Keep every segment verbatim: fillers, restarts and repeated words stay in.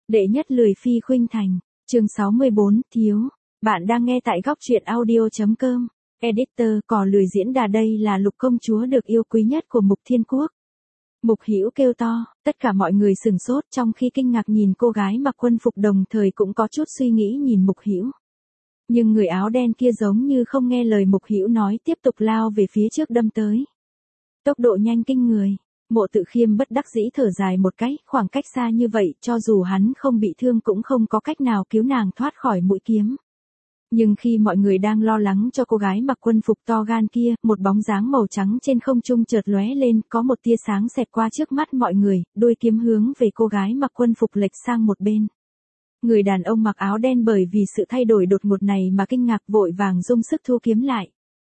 Đệ nhất lười phi khuynh thành, chương sáu mươi bốn, thiếu. Bạn đang nghe tại góc truyện audio.com. Editor, cỏ lười diễn đà đây là Lục công chúa được yêu quý nhất của Mục Thiên Quốc. Mục Hữu kêu to, tất cả mọi người sừng sốt trong khi kinh ngạc nhìn cô gái mặc quân phục đồng thời cũng có chút suy nghĩ nhìn Mục Hữu. Nhưng người áo đen kia giống như không nghe lời Mục Hữu nói tiếp tục lao về phía trước đâm tới. Tốc độ nhanh kinh người. Mộ Tự Khiêm bất đắc dĩ thở dài một cái, khoảng cách xa như vậy, cho dù hắn không bị thương cũng không có cách nào cứu nàng thoát khỏi mũi kiếm. Nhưng khi mọi người đang lo lắng cho cô gái mặc quân phục to gan kia, một bóng dáng màu trắng trên không trung chợt lóe lên, có một tia sáng xẹt qua trước mắt mọi người, đuôi kiếm hướng về cô gái mặc quân phục lệch sang một bên. Người đàn ông mặc áo đen bởi vì sự thay đổi đột ngột này mà kinh ngạc vội vàng dùng sức thu kiếm lại.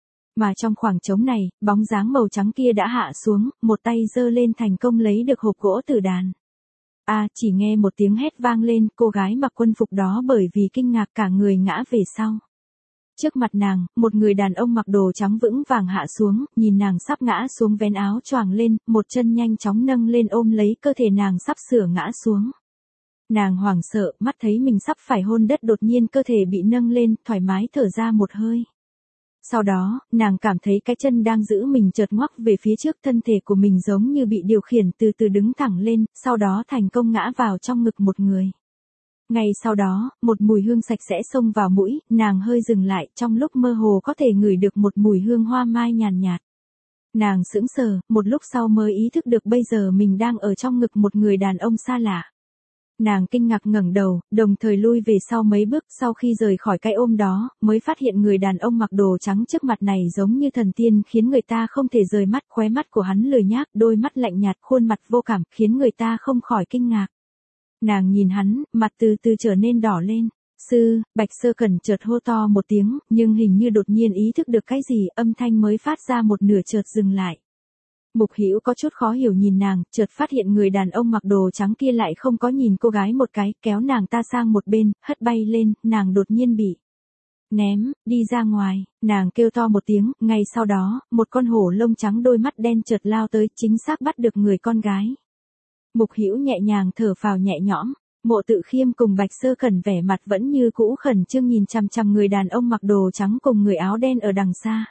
Mà trong khoảng trống này, bóng dáng màu trắng kia đã hạ xuống, một tay giơ lên thành công lấy được hộp gỗ tử đàn. À, chỉ nghe một tiếng hét vang lên, cô gái mặc quân phục đó bởi vì kinh ngạc cả người ngã về sau. Trước mặt nàng, một người đàn ông mặc đồ trắng vững vàng hạ xuống, nhìn nàng sắp ngã xuống vén áo choàng lên, một chân nhanh chóng nâng lên ôm lấy cơ thể nàng sắp sửa ngã xuống. Nàng hoảng sợ, mắt thấy mình sắp phải hôn đất đột nhiên cơ thể bị nâng lên, thoải mái thở ra một hơi. Sau đó, nàng cảm thấy cái chân đang giữ mình chợt ngoắc về phía trước, thân thể của mình giống như bị điều khiển từ từ đứng thẳng lên, sau đó thành công ngã vào trong ngực một người. Ngay sau đó, một mùi hương sạch sẽ xông vào mũi, nàng hơi dừng lại, trong lúc mơ hồ có thể ngửi được một mùi hương hoa mai nhàn nhạt. Nàng sững sờ, một lúc sau mới ý thức được bây giờ mình đang ở trong ngực một người đàn ông xa lạ. Nàng kinh ngạc ngẩng đầu, đồng thời lui về sau mấy bước, sau khi rời khỏi cái ôm đó, mới phát hiện người đàn ông mặc đồ trắng trước mặt này giống như thần tiên, khiến người ta không thể rời mắt, khóe mắt của hắn lười nhác, đôi mắt lạnh nhạt, khuôn mặt vô cảm, khiến người ta không khỏi kinh ngạc. Nàng nhìn hắn, mặt từ từ trở nên đỏ lên. Sư, Bạch Sơ Cẩn chợt hô to một tiếng, nhưng hình như đột nhiên ý thức được cái gì, âm thanh mới phát ra một nửa chợt dừng lại. Mục Hữu có chút khó hiểu nhìn nàng, chợt phát hiện người đàn ông mặc đồ trắng kia lại không có nhìn cô gái một cái, kéo nàng ta sang một bên, hất bay lên, nàng đột nhiên bị ném, đi ra ngoài, nàng kêu to một tiếng, ngay sau đó, một con hổ lông trắng đôi mắt đen chợt lao tới, chính xác bắt được người con gái. Mục Hữu nhẹ nhàng thở phào nhẹ nhõm, Mộ Tự Khiêm cùng Bạch Sơ Cẩn vẻ mặt vẫn như cũ khẩn trương nhìn chằm chằm người đàn ông mặc đồ trắng cùng người áo đen ở đằng xa.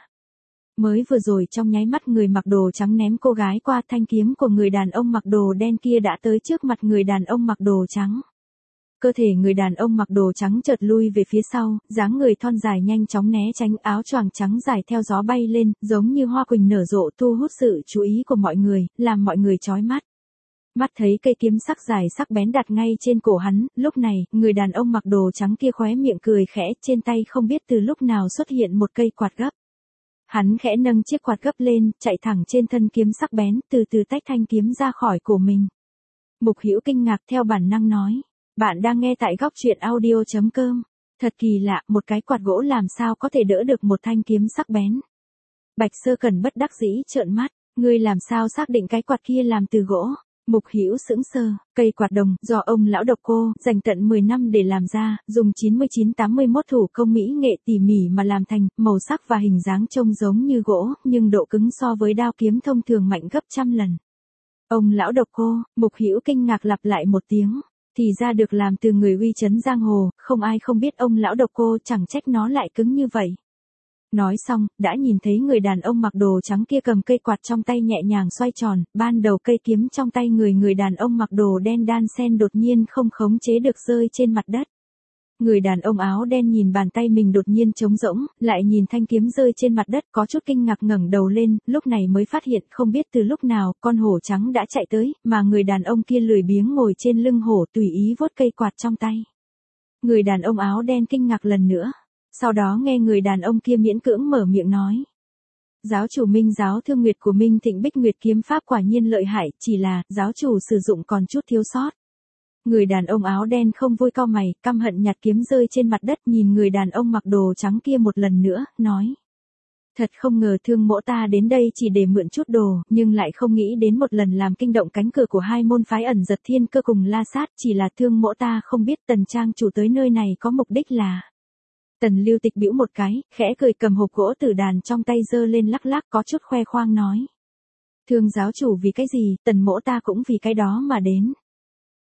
Mới vừa rồi trong nháy mắt người mặc đồ trắng ném cô gái qua, thanh kiếm của người đàn ông mặc đồ đen kia đã tới trước mặt người đàn ông mặc đồ trắng. Cơ thể người đàn ông mặc đồ trắng chợt lui về phía sau, dáng người thon dài nhanh chóng né tránh, áo choàng trắng dài theo gió bay lên, giống như hoa quỳnh nở rộ thu hút sự chú ý của mọi người, làm mọi người chói mắt. Mắt thấy cây kiếm sắc dài sắc bén đặt ngay trên cổ hắn, lúc này, người đàn ông mặc đồ trắng kia khóe miệng cười khẽ, trên tay không biết từ lúc nào xuất hiện một cây quạt gấp. Hắn khẽ nâng chiếc quạt gấp lên, chạy thẳng trên thân kiếm sắc bén, từ từ tách thanh kiếm ra khỏi cổ mình. Mục Hữu kinh ngạc theo bản năng nói, bạn đang nghe tại góc truyện audio.com. Thật kỳ lạ, một cái quạt gỗ làm sao có thể đỡ được một thanh kiếm sắc bén. Bạch Sơ Cẩn bất đắc dĩ trợn mắt, ngươi làm sao xác định cái quạt kia làm từ gỗ? Mục Hữu sững sờ, cây quạt đồng, do ông lão độc cô, dành tận mười năm để làm ra, dùng chín mươi chín tám mươi mốt thủ công mỹ nghệ tỉ mỉ mà làm thành, màu sắc và hình dáng trông giống như gỗ, nhưng độ cứng so với đao kiếm thông thường mạnh gấp trăm lần. Ông lão độc cô, Mục Hữu kinh ngạc lặp lại một tiếng, thì ra được làm từ người uy chấn giang hồ, không ai không biết ông lão độc cô, chẳng trách nó lại cứng như vậy. Nói xong, đã nhìn thấy người đàn ông mặc đồ trắng kia cầm cây quạt trong tay nhẹ nhàng xoay tròn, ban đầu cây kiếm trong tay người người đàn ông mặc đồ đen đan sen đột nhiên không khống chế được rơi trên mặt đất. Người đàn ông áo đen nhìn bàn tay mình đột nhiên trống rỗng, lại nhìn thanh kiếm rơi trên mặt đất có chút kinh ngạc ngẩng đầu lên, lúc này mới phát hiện không biết từ lúc nào con hổ trắng đã chạy tới, mà người đàn ông kia lười biếng ngồi trên lưng hổ tùy ý vuốt cây quạt trong tay. Người đàn ông áo đen kinh ngạc lần nữa. Sau đó nghe người đàn ông kia miễn cưỡng mở miệng nói. Giáo chủ Minh giáo Thương Nguyệt của Minh Thịnh Bích Nguyệt kiếm pháp quả nhiên lợi hại, chỉ là, giáo chủ sử dụng còn chút thiếu sót. Người đàn ông áo đen không vui cau mày, căm hận nhặt kiếm rơi trên mặt đất nhìn người đàn ông mặc đồ trắng kia một lần nữa, nói. Thật không ngờ Thương mỗ ta đến đây chỉ để mượn chút đồ, nhưng lại không nghĩ đến một lần làm kinh động cánh cửa của hai môn phái Ẩn Giật Thiên Cơ cùng La Sát, chỉ là Thương mỗ ta không biết Tần trang chủ tới nơi này có mục đích là. Tần Lưu Tịch bĩu một cái, khẽ cười cầm hộp gỗ tử đàn trong tay giơ lên lắc lắc có chút khoe khoang nói. Thương giáo chủ vì cái gì, Tần mỗ ta cũng vì cái đó mà đến.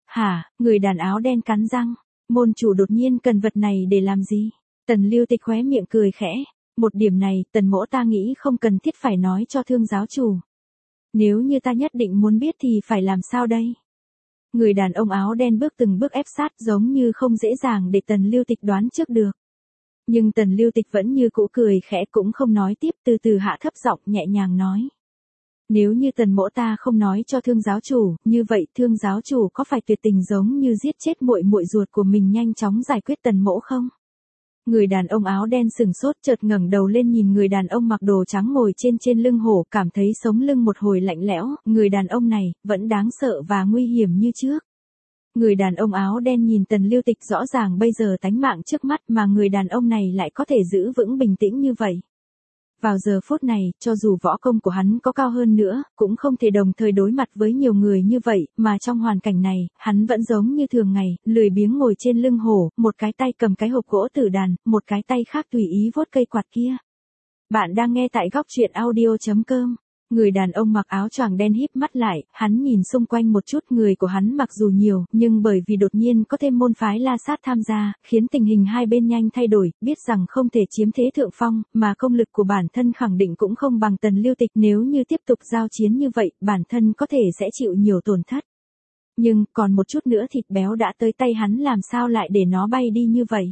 Hả, người đàn áo đen cắn răng. Môn chủ đột nhiên cần vật này để làm gì? Tần Lưu Tịch khóe miệng cười khẽ. Một điểm này, tần mỗ ta nghĩ không cần thiết phải nói cho thương giáo chủ. Nếu như ta nhất định muốn biết thì phải làm sao đây? Người đàn ông áo đen bước từng bước ép sát giống như không dễ dàng để Tần Lưu Tịch đoán trước được. Nhưng Tần Lưu Tịch vẫn như cũ cười khẽ cũng không nói tiếp, từ từ hạ thấp giọng nhẹ nhàng nói. Nếu như tần mỗ ta không nói cho thương giáo chủ, như vậy thương giáo chủ có phải tuyệt tình giống như giết chết muội muội ruột của mình nhanh chóng giải quyết tần mỗ không? Người đàn ông áo đen sừng sốt chợt ngẩng đầu lên nhìn người đàn ông mặc đồ trắng ngồi trên trên lưng hổ, cảm thấy sống lưng một hồi lạnh lẽo, người đàn ông này vẫn đáng sợ và nguy hiểm như trước. Người đàn ông áo đen nhìn Tần Lưu Tịch, rõ ràng bây giờ tánh mạng trước mắt mà người đàn ông này lại có thể giữ vững bình tĩnh như vậy. Vào giờ phút này, cho dù võ công của hắn có cao hơn nữa, cũng không thể đồng thời đối mặt với nhiều người như vậy, mà trong hoàn cảnh này, hắn vẫn giống như thường ngày, lười biếng ngồi trên lưng hổ, một cái tay cầm cái hộp gỗ tử đàn, một cái tay khác tùy ý vuốt cây quạt kia. Bạn đang nghe tại góc truyện audio chấm com. Người đàn ông mặc áo choàng đen híp mắt lại, hắn nhìn xung quanh một chút, người của hắn mặc dù nhiều, nhưng bởi vì đột nhiên có thêm môn phái La Sát tham gia, khiến tình hình hai bên nhanh thay đổi, biết rằng không thể chiếm thế thượng phong, mà công lực của bản thân khẳng định cũng không bằng Tần Lưu Tịch, nếu như tiếp tục giao chiến như vậy, bản thân có thể sẽ chịu nhiều tổn thất. Nhưng, còn một chút nữa thịt béo đã tới tay hắn, làm sao lại để nó bay đi như vậy?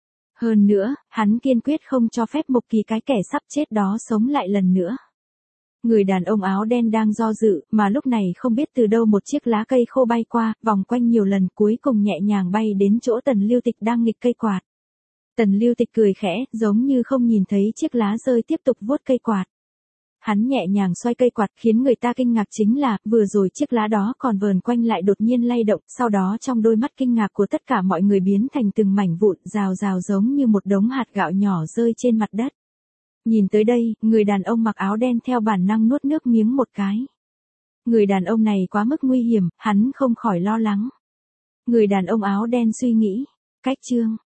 Hơn nữa, hắn kiên quyết không cho phép Mục Kỳ cái kẻ sắp chết đó sống lại lần nữa. Người đàn ông áo đen đang do dự, mà lúc này không biết từ đâu một chiếc lá cây khô bay qua, vòng quanh nhiều lần, cuối cùng nhẹ nhàng bay đến chỗ Tần Lưu Tịch đang nghịch cây quạt. Tần Lưu Tịch cười khẽ, giống như không nhìn thấy chiếc lá rơi, tiếp tục vuốt cây quạt. Hắn nhẹ nhàng xoay cây quạt, khiến người ta kinh ngạc chính là, vừa rồi chiếc lá đó còn vờn quanh lại đột nhiên lay động, sau đó trong đôi mắt kinh ngạc của tất cả mọi người biến thành từng mảnh vụn, rào rào giống như một đống hạt gạo nhỏ rơi trên mặt đất. Nhìn tới đây, người đàn ông mặc áo đen theo bản năng nuốt nước miếng một cái. Người đàn ông này quá mức nguy hiểm, hắn không khỏi lo lắng. Người đàn ông áo đen suy nghĩ. Cách chương